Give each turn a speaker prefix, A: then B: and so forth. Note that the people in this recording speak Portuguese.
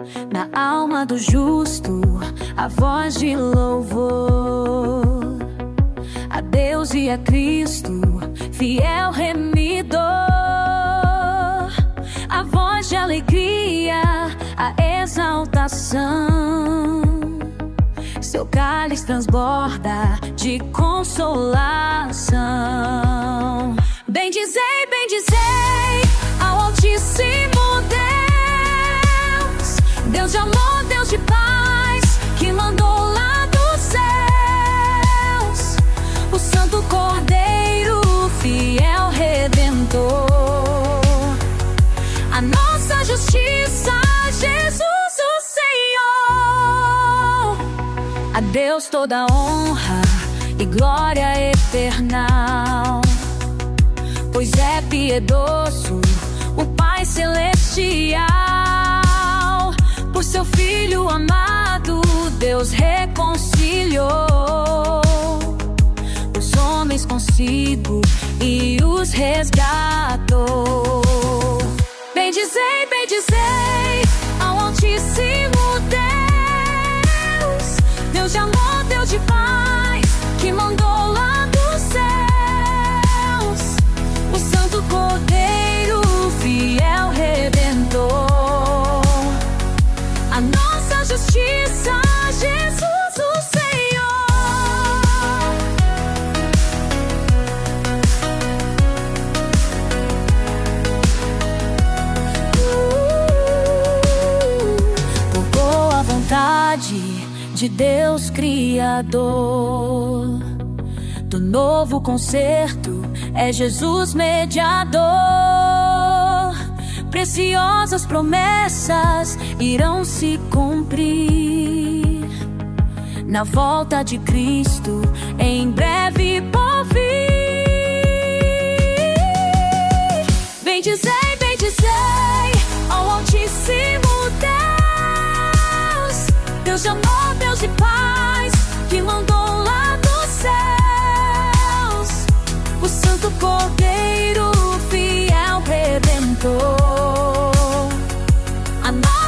A: na alma do justo, a voz de louvor a Deus e a Cristo, fiel remidor. A voz de alegria, a exaltação, seu cálice transborda de consolação. Bendizei ao Altíssimo Deus, Deus de amor, Deus de paz, que mandou lá dos céus o Santo Cordeiro, fiel Redentor, a nossa justiça, Jesus o Senhor. A Deus toda honra e glória eterna, pois é piedoso o Pai Celestial. Por seu Filho amado, Deus reconciliou os homens consigo e os resgatou. Bendizei ao Altíssimo Deus, Deus de amor, Deus de paz, que mandou lá dos céus o Santo Cordeiro, fiel Redentor, a nossa justiça, Jesus o Senhor. Por boa vontade de Deus Criador, do novo concerto é Jesus mediador. Preciosas promessas irão se cumprir na volta de Cristo, em breve por vir. Bendizei ao Altíssimo Deus, Deus de amor, Deus de paz, que mandou lá dos céus o Santo Cordeiro, fiel Redentor, a